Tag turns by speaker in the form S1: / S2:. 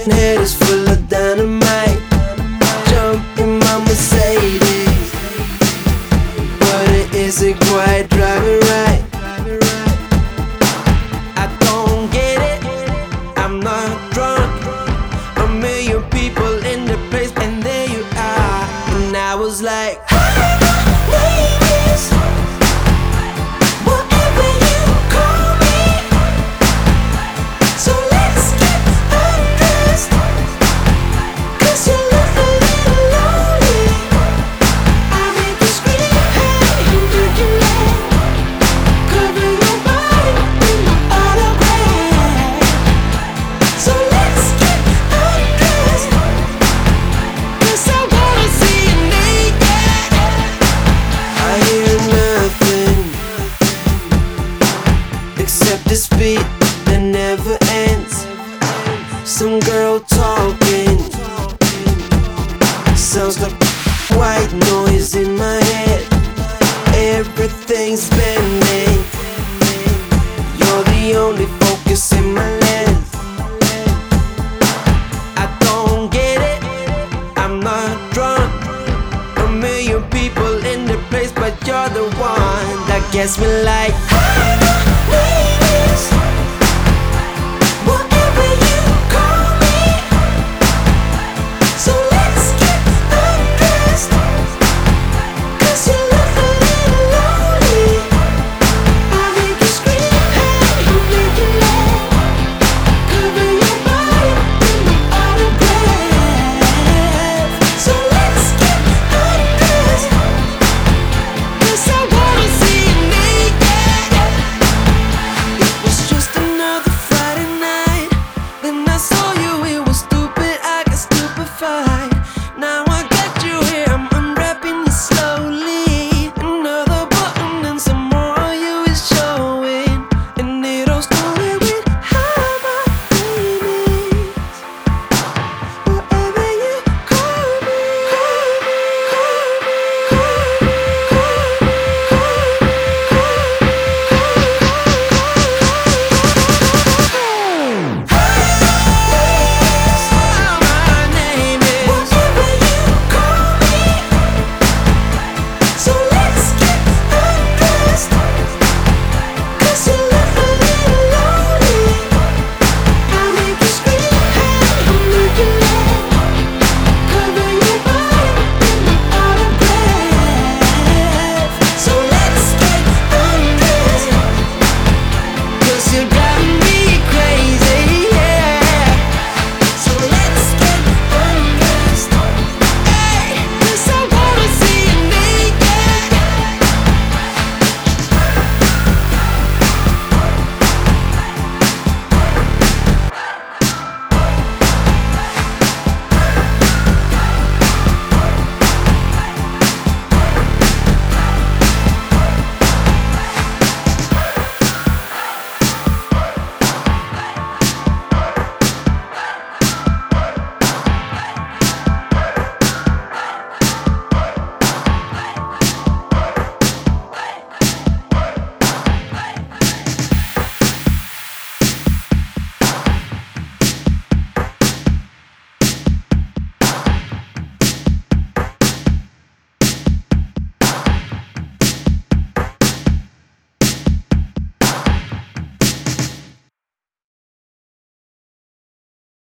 S1: Head is full of dynamite. Jump in my Mercedes, but it isn't quite driving right. I don't get it, I'm not drunk. A million people in the place, and there you are. And I was like, ladies, whatever you call me. So let's get undressed, 'cause you look a little lonely. I make you scream, hey, do you like cover your body with my autograph? So let's get undressed, 'cause I wanna see you naked. I hear nothing except this beat that never ends. Some girl talking, sounds like white noise in my head. Everything's bending, you're the only focus in my lens. I don't get it, I'm not drunk. A million people in the place, but you're the one that gets me like